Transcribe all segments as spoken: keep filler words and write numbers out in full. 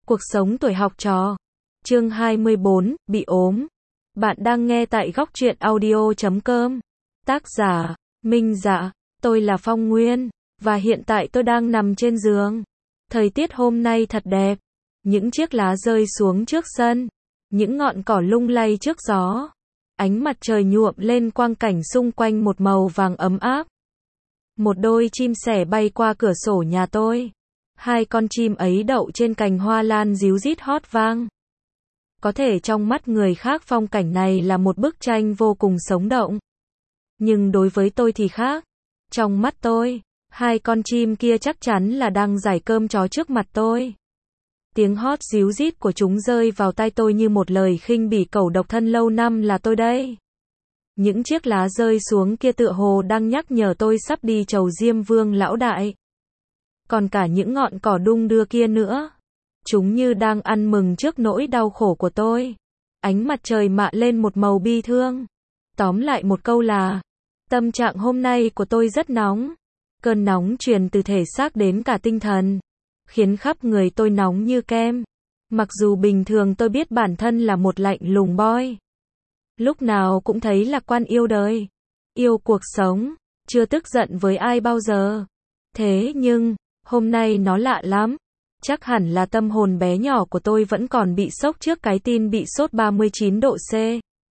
Cuộc sống tuổi học trò. Chương hai mươi bốn, bị ốm. Bạn đang nghe tại góc truyện audio chấm com. Tác giả, Minh Dạ. Tôi là Phong Nguyên. Và hiện tại tôi đang nằm trên giường. Thời tiết hôm nay thật đẹp. Những chiếc lá rơi xuống trước sân. Những ngọn cỏ lung lay trước gió. Ánh mặt trời nhuộm lên quang cảnh xung quanh một màu vàng ấm áp. Một đôi chim sẻ bay qua cửa sổ nhà tôi. Hai con chim ấy đậu trên cành hoa lan ríu rít hót vang. Có thể trong mắt người khác phong cảnh này là một bức tranh vô cùng sống động. Nhưng đối với tôi thì khác. Trong mắt tôi, hai con chim kia chắc chắn là đang giải cơm chó trước mặt tôi. Tiếng hót ríu rít của chúng rơi vào tai tôi như một lời khinh bỉ cẩu độc thân lâu năm là tôi đây. Những chiếc lá rơi xuống kia tựa hồ đang nhắc nhở tôi sắp đi chầu Diêm Vương lão đại. Còn cả những ngọn cỏ đung đưa kia nữa. Chúng như đang ăn mừng trước nỗi đau khổ của tôi. Ánh mặt trời mạ lên một màu bi thương. Tóm lại một câu là, tâm trạng hôm nay của tôi rất nóng. Cơn nóng truyền từ thể xác đến cả tinh thần. Khiến khắp người tôi nóng như kem. Mặc dù bình thường tôi biết bản thân là một lạnh lùng boy. Lúc nào cũng thấy lạc quan yêu đời. Yêu cuộc sống. Chưa tức giận với ai bao giờ. Thế nhưng, hôm nay nó lạ lắm. Chắc hẳn là tâm hồn bé nhỏ của tôi vẫn còn bị sốc trước cái tin bị sốt ba mươi chín độ C.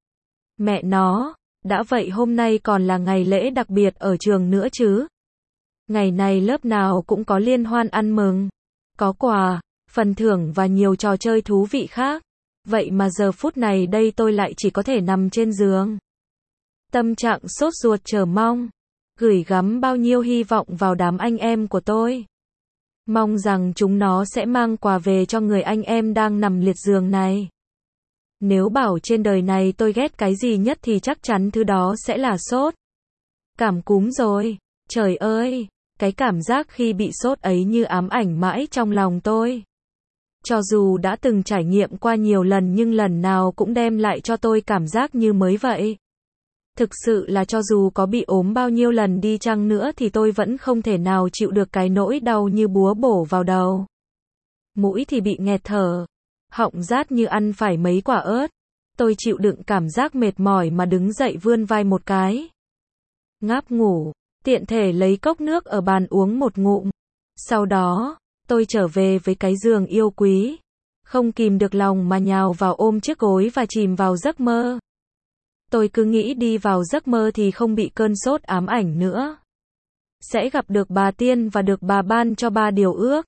Mẹ nó, đã vậy hôm nay còn là ngày lễ đặc biệt ở trường nữa chứ. Ngày này lớp nào cũng có liên hoan ăn mừng. Có quà, phần thưởng và nhiều trò chơi thú vị khác. Vậy mà giờ phút này đây tôi lại chỉ có thể nằm trên giường. Tâm trạng sốt ruột chờ mong. Gửi gắm bao nhiêu hy vọng vào đám anh em của tôi. Mong rằng chúng nó sẽ mang quà về cho người anh em đang nằm liệt giường này. Nếu bảo trên đời này tôi ghét cái gì nhất thì chắc chắn thứ đó sẽ là sốt. Cảm cúm rồi. Trời ơi, cái cảm giác khi bị sốt ấy như ám ảnh mãi trong lòng tôi. Cho dù đã từng trải nghiệm qua nhiều lần nhưng lần nào cũng đem lại cho tôi cảm giác như mới vậy. Thực sự là cho dù có bị ốm bao nhiêu lần đi chăng nữa thì tôi vẫn không thể nào chịu được cái nỗi đau như búa bổ vào đầu. Mũi thì bị nghẹt thở. Họng rát như ăn phải mấy quả ớt. Tôi chịu đựng cảm giác mệt mỏi mà đứng dậy vươn vai một cái. Ngáp ngủ, tiện thể lấy cốc nước ở bàn uống một ngụm. Sau đó, tôi trở về với cái giường yêu quý. Không kìm được lòng mà nhào vào ôm chiếc gối và chìm vào giấc mơ. Tôi cứ nghĩ đi vào giấc mơ thì không bị cơn sốt ám ảnh nữa. Sẽ gặp được bà tiên và được bà ban cho ba điều ước.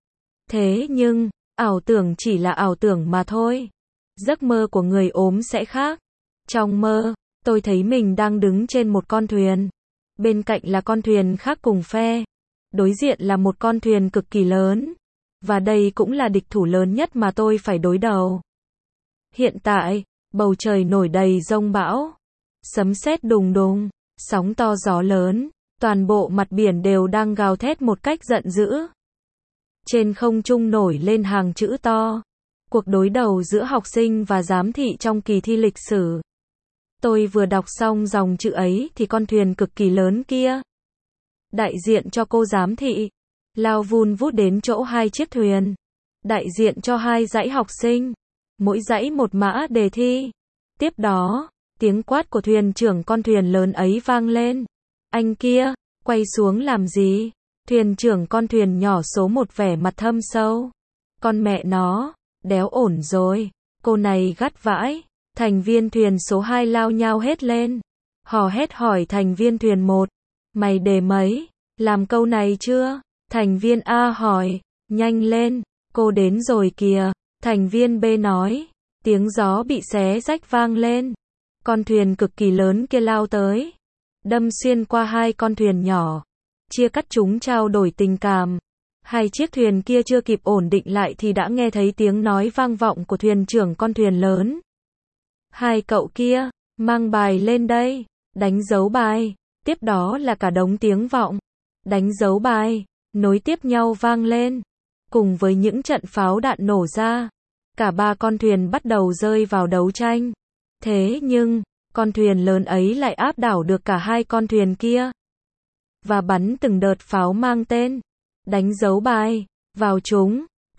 Thế nhưng, ảo tưởng chỉ là ảo tưởng mà thôi. Giấc mơ của người ốm sẽ khác. Trong mơ, tôi thấy mình đang đứng trên một con thuyền. Bên cạnh là con thuyền khác cùng phe. Đối diện là một con thuyền cực kỳ lớn. Và đây cũng là địch thủ lớn nhất mà tôi phải đối đầu. Hiện tại, bầu trời nổi đầy giông bão. Sấm sét đùng đùng, sóng to gió lớn, toàn bộ mặt biển đều đang gào thét một cách giận dữ. Trên không trung nổi lên hàng chữ to. Cuộc đối đầu giữa học sinh và giám thị trong kỳ thi lịch sử. Tôi vừa đọc xong dòng chữ ấy thì con thuyền cực kỳ lớn kia, đại diện cho cô giám thị, lao vun vút đến chỗ hai chiếc thuyền. Đại diện cho hai dãy học sinh. Mỗi dãy một mã đề thi. Tiếp đó, tiếng quát của thuyền trưởng con thuyền lớn ấy vang lên. Anh kia, quay xuống làm gì? Thuyền trưởng con thuyền nhỏ số một vẻ mặt thâm sâu. Con mẹ nó, đéo ổn rồi. Cô này gắt vãi. Thành viên thuyền số hai lao nhao hết lên. Hò hét hỏi thành viên thuyền một. Mày đề mấy? Làm câu này chưa? Thành viên A hỏi. Nhanh lên, cô đến rồi kìa. Thành viên B nói. Tiếng gió bị xé rách vang lên. Con thuyền cực kỳ lớn kia lao tới. Đâm xuyên qua hai con thuyền nhỏ. Chia cắt chúng trao đổi tình cảm. Hai chiếc thuyền kia chưa kịp ổn định lại thì đã nghe thấy tiếng nói vang vọng của thuyền trưởng con thuyền lớn. Hai cậu kia, mang bài lên đây. Đánh dấu bài. Tiếp đó là cả đống tiếng vọng. Đánh dấu bài. Nối tiếp nhau vang lên. Cùng với những trận pháo đạn nổ ra. Cả ba con thuyền bắt đầu rơi vào đấu tranh. Thế nhưng, con thuyền lớn ấy lại áp đảo được cả hai con thuyền kia. Và bắn từng đợt pháo mang tên. Đánh dấu bài. Vào chúng.